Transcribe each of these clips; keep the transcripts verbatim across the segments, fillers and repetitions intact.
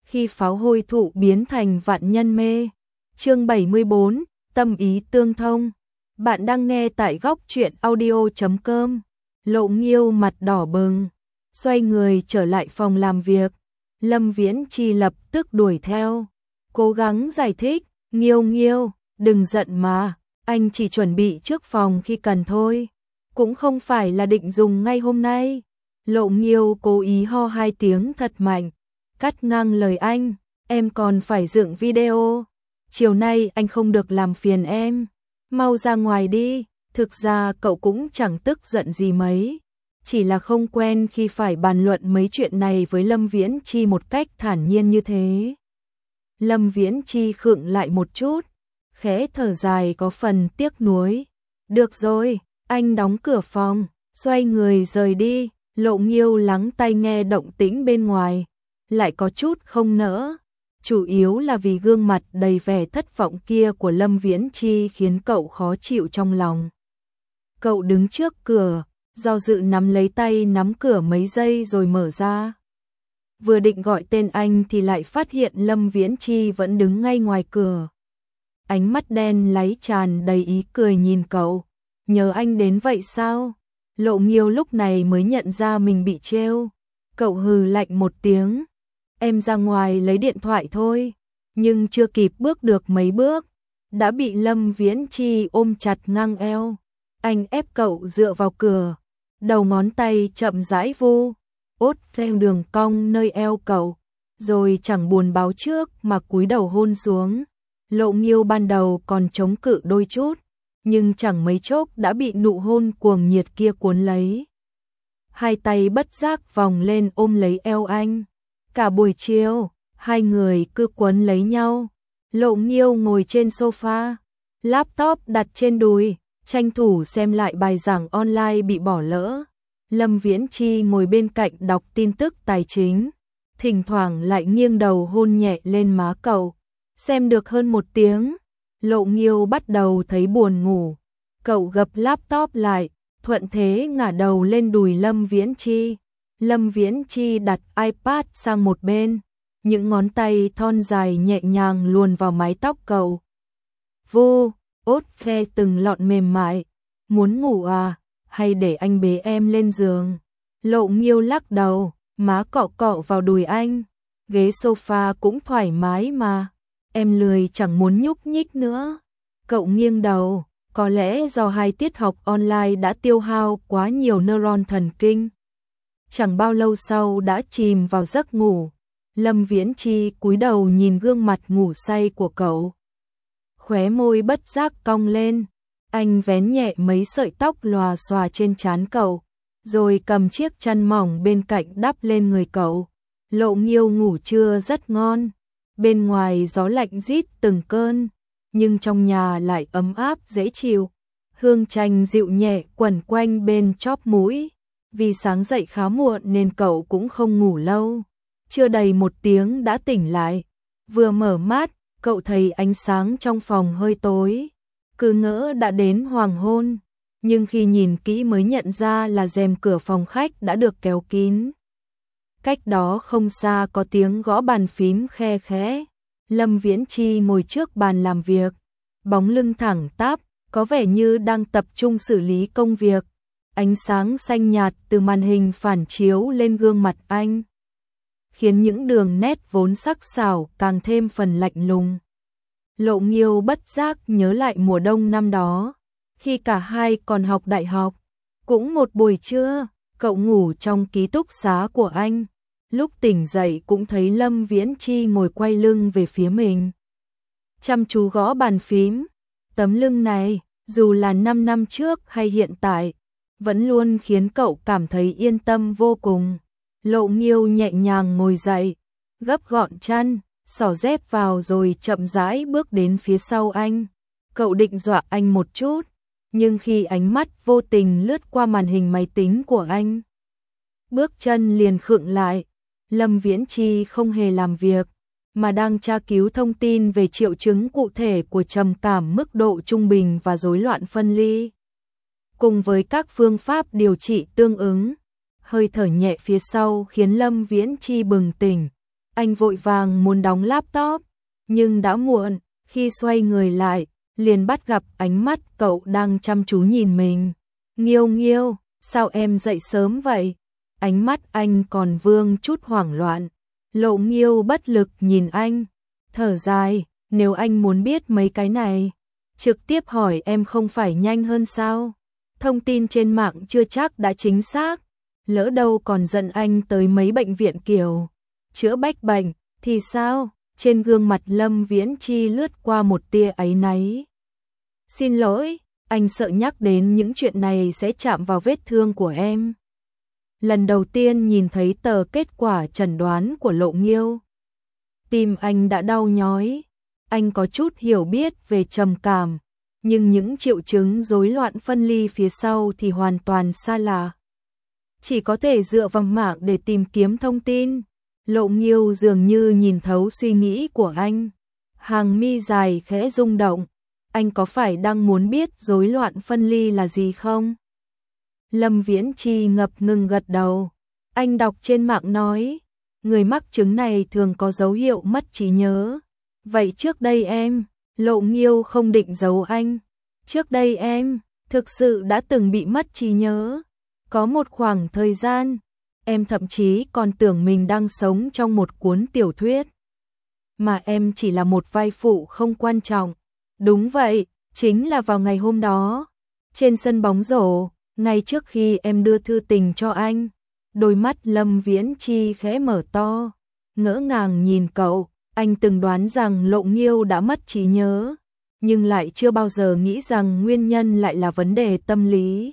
khi pháo hôi thụ biến thành vạn nhân mê. Chương bảy mươi bốn, tâm ý tương thông. Bạn đang nghe tại góc truyện audio chấm com. Lộ Nghiêu mặt đỏ bừng, xoay người trở lại phòng làm việc. Lâm Viễn Chi lập tức đuổi theo, cố gắng giải thích, Nghiêu Nghiêu, đừng giận mà, anh chỉ chuẩn bị trước phòng khi cần thôi, cũng không phải là định dùng ngay hôm nay. Lộ Nghiêu cố ý ho hai tiếng thật mạnh, cắt ngang lời anh, em còn phải dựng video, chiều nay anh không được làm phiền em, mau ra ngoài đi. Thực ra cậu cũng chẳng tức giận gì mấy, chỉ là không quen khi phải bàn luận mấy chuyện này với Lâm Viễn Chi một cách thản nhiên như thế. Lâm Viễn Chi khựng lại một chút, khẽ thở dài có phần tiếc nuối. Được rồi, anh đóng cửa phòng, xoay người rời đi. Lộ Nghiêu lắng tai nghe động tĩnh bên ngoài, lại có chút không nỡ. Chủ yếu là vì gương mặt đầy vẻ thất vọng kia của Lâm Viễn Chi khiến cậu khó chịu trong lòng. Cậu đứng trước cửa, do dự nắm lấy tay nắm cửa mấy giây rồi mở ra. Vừa định gọi tên anh thì lại phát hiện Lâm Viễn Chi vẫn đứng ngay ngoài cửa. Ánh mắt đen láy tràn đầy ý cười nhìn cậu. Nhờ anh đến vậy sao? Lộ Nghiêu lúc này mới nhận ra mình bị trêu. Cậu hừ lạnh một tiếng. Em ra ngoài lấy điện thoại thôi. Nhưng chưa kịp bước được mấy bước, đã bị Lâm Viễn Chi ôm chặt ngang eo. Anh ép cậu dựa vào cửa, đầu ngón tay chậm rãi vu ốt theo đường cong nơi eo cậu, rồi chẳng buồn báo trước mà cúi đầu hôn xuống. Lộ Nghiêu ban đầu còn chống cự đôi chút, nhưng chẳng mấy chốc đã bị nụ hôn cuồng nhiệt kia cuốn lấy. Hai tay bất giác vòng lên ôm lấy eo anh. Cả buổi chiều, hai người cứ quấn lấy nhau. Lộ Nghiêu ngồi trên sofa, laptop đặt trên đùi, tranh thủ xem lại bài giảng online bị bỏ lỡ. Lâm Viễn Chi ngồi bên cạnh đọc tin tức tài chính, thỉnh thoảng lại nghiêng đầu hôn nhẹ lên má cậu. Xem được hơn một tiếng, Lộ Nghiêu bắt đầu thấy buồn ngủ. Cậu gập laptop lại, thuận thế ngả đầu lên đùi Lâm Viễn Chi. Lâm Viễn Chi đặt iPad sang một bên, những ngón tay thon dài nhẹ nhàng luồn vào mái tóc cậu. Vô, ốt phe từng lọn mềm mại. Muốn ngủ à, hay để anh bế em lên giường? Lộ Nghiêu lắc đầu, má cọ cọ vào đùi anh. Ghế sofa cũng thoải mái mà, em lười chẳng muốn nhúc nhích nữa. Cậu nghiêng đầu, có lẽ do hai tiết học online đã tiêu hao quá nhiều neuron thần kinh. Chẳng bao lâu sau đã chìm vào giấc ngủ. Lâm Viễn Chi cúi đầu nhìn gương mặt ngủ say của cậu. Khóe môi bất giác cong lên, anh vén nhẹ mấy sợi tóc lòa xòa trên trán cậu, rồi cầm chiếc chăn mỏng bên cạnh đắp lên người cậu. Lộ Nghiêu ngủ trưa rất ngon, bên ngoài gió lạnh rít từng cơn, nhưng trong nhà lại ấm áp dễ chịu. Hương chanh dịu nhẹ quẩn quanh bên chóp mũi. Vì sáng dậy khá muộn nên cậu cũng không ngủ lâu. Chưa đầy một tiếng đã tỉnh lại. Vừa mở mắt, cậu thấy ánh sáng trong phòng hơi tối, cứ ngỡ đã đến hoàng hôn, nhưng khi nhìn kỹ mới nhận ra là rèm cửa phòng khách đã được kéo kín. Cách đó không xa có tiếng gõ bàn phím khe khẽ. Lâm Viễn Chi ngồi trước bàn làm việc, bóng lưng thẳng tắp, có vẻ như đang tập trung xử lý công việc. Ánh sáng xanh nhạt từ màn hình phản chiếu lên gương mặt anh, khiến những đường nét vốn sắc sảo càng thêm phần lạnh lùng. Lộ Nghiêu bất giác nhớ lại mùa đông năm đó, khi cả hai còn học đại học. Cũng một buổi trưa, cậu ngủ trong ký túc xá của anh. Lúc tỉnh dậy cũng thấy Lâm Viễn Chi ngồi quay lưng về phía mình, chăm chú gõ bàn phím. Tấm lưng này, dù là năm năm trước hay hiện tại, vẫn luôn khiến cậu cảm thấy yên tâm vô cùng. Lộ Nghiêu nhẹ nhàng ngồi dậy, gấp gọn chăn, xỏ dép vào rồi chậm rãi bước đến phía sau anh. Cậu định dọa anh một chút, nhưng khi ánh mắt vô tình lướt qua màn hình máy tính của anh, bước chân liền khựng lại. Lâm Viễn Chi không hề làm việc, mà đang tra cứu thông tin về triệu chứng cụ thể của trầm cảm mức độ trung bình và rối loạn phân ly, cùng với các phương pháp điều trị tương ứng. Hơi thở nhẹ phía sau khiến Lâm Viễn Chi bừng tỉnh, Anh vội vàng muốn đóng laptop, nhưng đã muộn, khi xoay người lại, liền bắt gặp ánh mắt cậu đang chăm chú nhìn mình. Nghiêu Nghiêu, sao em dậy sớm vậy? Ánh mắt anh còn vương chút hoảng loạn. Lộ Nghiêu bất lực nhìn anh, thở dài, nếu anh muốn biết mấy cái này, trực tiếp hỏi em không phải nhanh hơn sao? Thông tin trên mạng chưa chắc đã chính xác, lỡ đâu còn dẫn anh tới mấy bệnh viện kiểu chữa bách bệnh, thì sao? Trên gương mặt Lâm Viễn Chi lướt qua một tia áy náy. Xin lỗi, anh sợ nhắc đến những chuyện này sẽ chạm vào vết thương của em. Lần đầu tiên nhìn thấy tờ kết quả chẩn đoán của Lộ Nghiêu, tim anh đã đau nhói. Anh có chút hiểu biết về trầm cảm, nhưng những triệu chứng rối loạn phân ly phía sau thì hoàn toàn xa lạ. Chỉ có thể dựa vào mạng để tìm kiếm thông tin. Lộ Nghiêu dường như nhìn thấu suy nghĩ của anh. Hàng mi dài khẽ rung động. Anh có phải đang muốn biết rối loạn phân ly là gì không? Lâm Viễn Chi ngập ngừng gật đầu. Anh đọc trên mạng nói, người mắc chứng này thường có dấu hiệu mất trí nhớ. Vậy trước đây em, Lộ Nghiêu không định giấu anh. Trước đây em, thực sự đã từng bị mất trí nhớ. Có một khoảng thời gian, em thậm chí còn tưởng mình đang sống trong một cuốn tiểu thuyết. Mà em chỉ là một vai phụ không quan trọng. Đúng vậy, chính là vào ngày hôm đó, trên sân bóng rổ, ngay trước khi em đưa thư tình cho anh. Đôi mắt Lâm Viễn Chi khẽ mở to, ngỡ ngàng nhìn cậu. Anh từng đoán rằng Lộ Nghiêu đã mất trí nhớ, nhưng lại chưa bao giờ nghĩ rằng nguyên nhân lại là vấn đề tâm lý.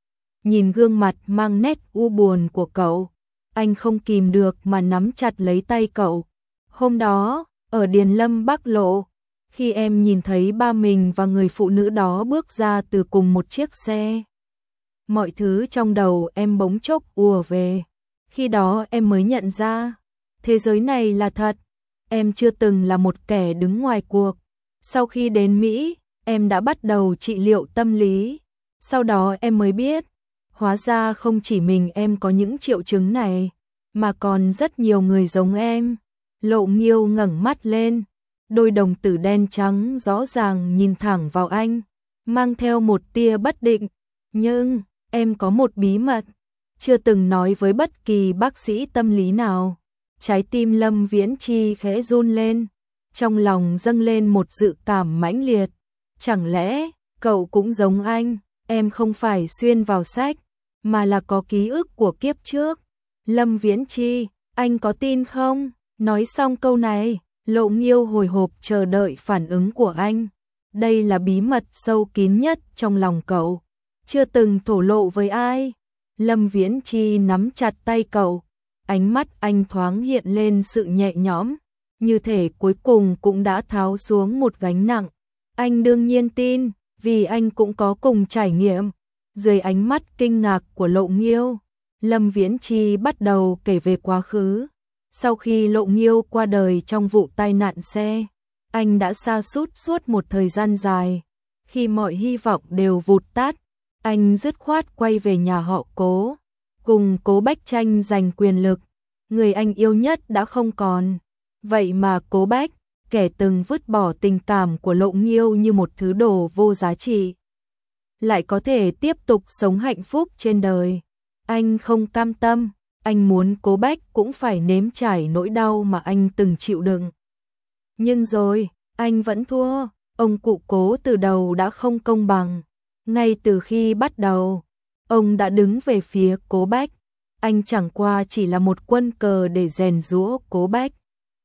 Nhìn gương mặt mang nét u buồn của cậu, anh không kìm được mà nắm chặt lấy tay cậu. Hôm đó, ở Điền Lâm Bắc Lộ, khi em nhìn thấy ba mình và người phụ nữ đó bước ra từ cùng một chiếc xe, mọi thứ trong đầu em bỗng chốc ùa về. Khi đó em mới nhận ra, thế giới này là thật. Em chưa từng là một kẻ đứng ngoài cuộc. Sau khi đến Mỹ, em đã bắt đầu trị liệu tâm lý. Sau đó em mới biết, hóa ra không chỉ mình em có những triệu chứng này, mà còn rất nhiều người giống em. Lộ Nghiêu ngẩng mắt lên, đôi đồng tử đen trắng rõ ràng nhìn thẳng vào anh, mang theo một tia bất định. Nhưng, em có một bí mật, chưa từng nói với bất kỳ bác sĩ tâm lý nào. Trái tim Lâm Viễn Chi khẽ run lên, trong lòng dâng lên một dự cảm mãnh liệt. Chẳng lẽ, cậu cũng giống anh, em không phải xuyên vào sách, mà là có ký ức của kiếp trước. Lâm Viễn Chi, anh có tin không? Nói xong câu này, Lộ Nghiêu hồi hộp chờ đợi phản ứng của anh. Đây là bí mật sâu kín nhất trong lòng cậu, chưa từng thổ lộ với ai. Lâm Viễn Chi nắm chặt tay cậu. Ánh mắt anh thoáng hiện lên sự nhẹ nhõm, như thể cuối cùng cũng đã tháo xuống một gánh nặng. Anh đương nhiên tin, vì anh cũng có cùng trải nghiệm. Dưới ánh mắt kinh ngạc của Lộ Nghiêu, Lâm Viễn Chi bắt đầu kể về quá khứ. Sau khi Lộ Nghiêu qua đời trong vụ tai nạn xe, anh đã sa sút suốt một thời gian dài. Khi mọi hy vọng đều vụt tắt, anh dứt khoát quay về nhà họ Cố, cùng Cố Bách tranh giành quyền lực. Người anh yêu nhất đã không còn. Vậy mà Cố Bách, kẻ từng vứt bỏ tình cảm của Lộ Nghiêu như một thứ đồ vô giá trị, lại có thể tiếp tục sống hạnh phúc trên đời. Anh không cam tâm, anh muốn Cố Bách cũng phải nếm trải nỗi đau mà anh từng chịu đựng. Nhưng rồi, anh vẫn thua. Ông cụ Cố từ đầu đã không công bằng. Ngay từ khi bắt đầu, ông đã đứng về phía Cố Bách. Anh chẳng qua chỉ là một quân cờ để rèn giũa Cố Bách.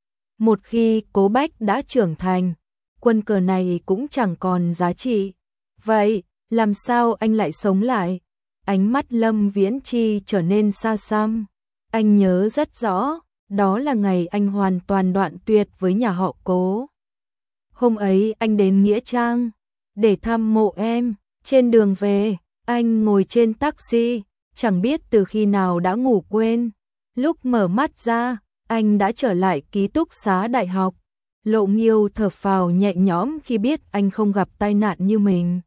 Một khi Cố Bách đã trưởng thành, quân cờ này cũng chẳng còn giá trị. Vậy, làm sao anh lại sống lại? Ánh mắt Lâm Viễn Chi trở nên xa xăm. Anh nhớ rất rõ, đó là ngày anh hoàn toàn đoạn tuyệt với nhà họ Cố. Hôm ấy anh đến Nghĩa Trang để thăm mộ em. Trên đường về, anh ngồi trên taxi, chẳng biết từ khi nào đã ngủ quên. Lúc mở mắt ra, anh đã trở lại ký túc xá đại học. Lộ Nghiêu thở phào nhẹ nhõm khi biết anh không gặp tai nạn như mình.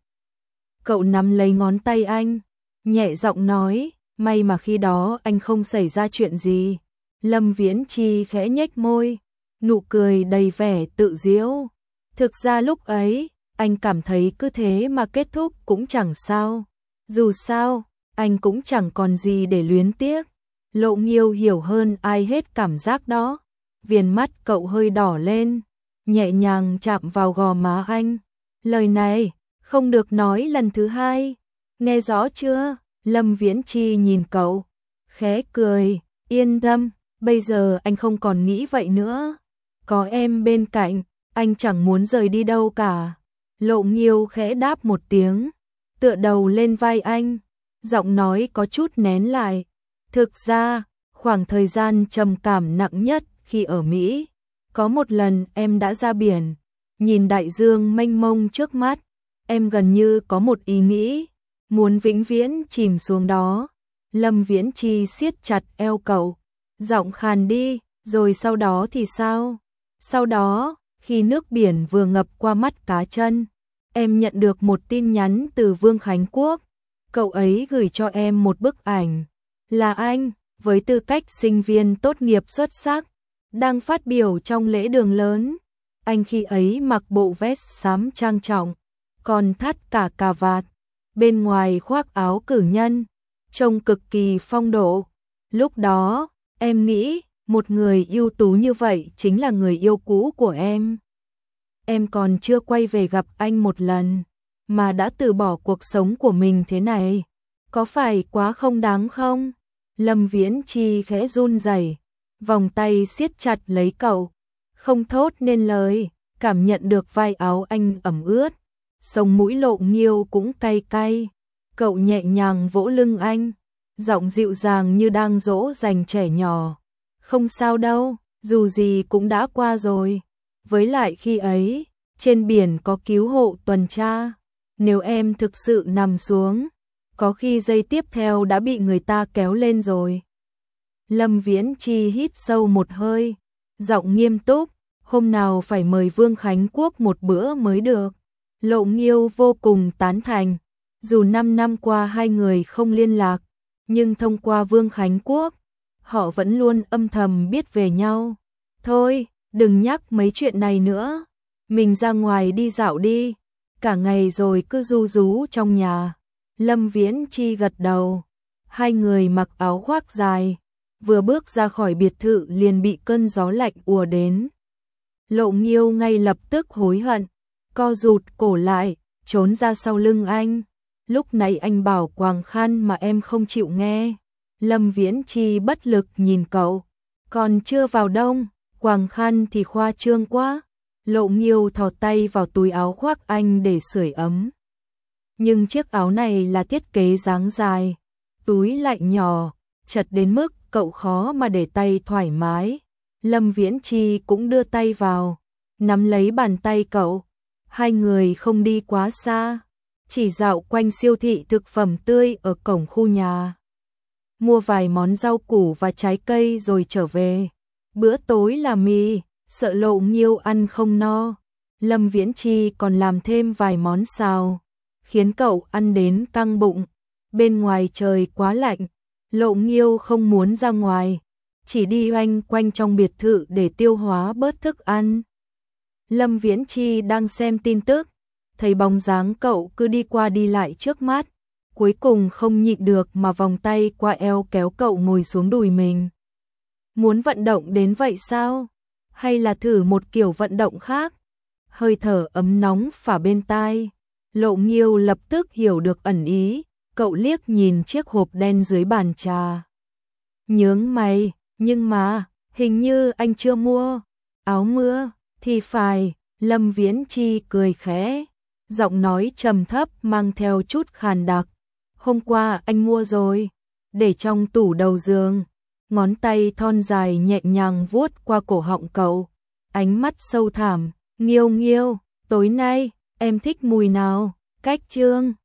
Cậu nắm lấy ngón tay anh, nhẹ giọng nói, may mà khi đó anh không xảy ra chuyện gì. Lâm Viễn Chi khẽ nhếch môi, nụ cười đầy vẻ tự giễu. Thực ra lúc ấy, anh cảm thấy cứ thế mà kết thúc cũng chẳng sao. Dù sao, anh cũng chẳng còn gì để luyến tiếc. Lộ Nghiêu hiểu hơn ai hết cảm giác đó. Viền mắt cậu hơi đỏ lên, nhẹ nhàng chạm vào gò má anh. Lời này, không được nói lần thứ hai. Nghe rõ chưa? Lâm Viễn Chi nhìn cậu, khẽ cười, yên tâm, bây giờ anh không còn nghĩ vậy nữa. Có em bên cạnh, anh chẳng muốn rời đi đâu cả. Lộ Nghiêu khẽ đáp một tiếng, tựa đầu lên vai anh, giọng nói có chút nén lại. Thực ra, khoảng thời gian trầm cảm nặng nhất khi ở Mỹ, có một lần em đã ra biển, nhìn đại dương mênh mông trước mắt, em gần như có một ý nghĩ, muốn vĩnh viễn chìm xuống đó. Lâm Viễn Chi siết chặt eo cậu, giọng khàn đi, rồi sau đó thì sao? Sau đó, khi nước biển vừa ngập qua mắt cá chân, em nhận được một tin nhắn từ Vương Khánh Quốc. Cậu ấy gửi cho em một bức ảnh, là anh, với tư cách sinh viên tốt nghiệp xuất sắc, đang phát biểu trong lễ đường lớn. Anh khi ấy mặc bộ vest xám trang trọng, còn thắt cả cà vạt, bên ngoài khoác áo cử nhân, trông cực kỳ phong độ. Lúc đó, em nghĩ, một người ưu tú như vậy chính là người yêu cũ của em. Em còn chưa quay về gặp anh một lần, mà đã từ bỏ cuộc sống của mình thế này. Có phải quá không đáng không? Lâm Viễn Chi khẽ run rẩy, vòng tay siết chặt lấy cậu, không thốt nên lời, cảm nhận được vai áo anh ẩm ướt, sống mũi Lộ Nghiêu cũng cay cay. Cậu nhẹ nhàng vỗ lưng anh, giọng dịu dàng như đang dỗ dành trẻ nhỏ. Không sao đâu, dù gì cũng đã qua rồi. Với lại khi ấy, trên biển có cứu hộ tuần tra. Nếu em thực sự nằm xuống, có khi giây tiếp theo đã bị người ta kéo lên rồi. Lâm Viễn Chi hít sâu một hơi, giọng nghiêm túc, hôm nào phải mời Vương Khánh Quốc một bữa mới được. Lộ Nghiêu vô cùng tán thành, dù năm năm qua hai người không liên lạc, nhưng thông qua Vương Khánh Quốc, họ vẫn luôn âm thầm biết về nhau. Thôi, đừng nhắc mấy chuyện này nữa, mình ra ngoài đi dạo đi, cả ngày rồi cứ ru rú trong nhà. Lâm Viễn Chi gật đầu, hai người mặc áo khoác dài, vừa bước ra khỏi biệt thự liền bị cơn gió lạnh ùa đến. Lộ Nghiêu ngay lập tức hối hận, co rụt cổ lại, trốn ra sau lưng anh. Lúc nãy anh bảo quàng khăn mà em không chịu nghe. Lâm Viễn Chi bất lực nhìn cậu, còn chưa vào đông, quàng khăn thì khoa trương quá. Lộ Nghiêu thò tay vào túi áo khoác anh để sưởi ấm. Nhưng chiếc áo này là thiết kế dáng dài, túi lại nhỏ, chật đến mức cậu khó mà để tay thoải mái. Lâm Viễn Chi cũng đưa tay vào, nắm lấy bàn tay cậu. Hai người không đi quá xa, chỉ dạo quanh siêu thị thực phẩm tươi ở cổng khu nhà. Mua vài món rau củ và trái cây rồi trở về. Bữa tối là mì, sợ Lộ Nghiêu ăn không no. Lâm Viễn Chi còn làm thêm vài món xào, khiến cậu ăn đến căng bụng. Bên ngoài trời quá lạnh, Lộ Nghiêu không muốn ra ngoài, chỉ đi oanh quanh trong biệt thự để tiêu hóa bớt thức ăn. Lâm Viễn Chi đang xem tin tức, thấy bóng dáng cậu cứ đi qua đi lại trước mắt, cuối cùng không nhịn được mà vòng tay qua eo kéo cậu ngồi xuống đùi mình. Muốn vận động đến vậy sao? Hay là thử một kiểu vận động khác? Hơi thở ấm nóng phả bên tai. Lộ Nghiêu lập tức hiểu được ẩn ý, cậu liếc nhìn chiếc hộp đen dưới bàn trà. Nhướng mày, nhưng mà, hình như anh chưa mua. Áo mưa, thì phải, Lâm Viễn Chi cười khẽ, giọng nói trầm thấp mang theo chút khàn đặc. Hôm qua anh mua rồi, để trong tủ đầu giường. Ngón tay thon dài nhẹ nhàng vuốt qua cổ họng cậu, ánh mắt sâu thẳm. Nghiêu Nghiêu, tối nay, em thích mùi nào? Cách chương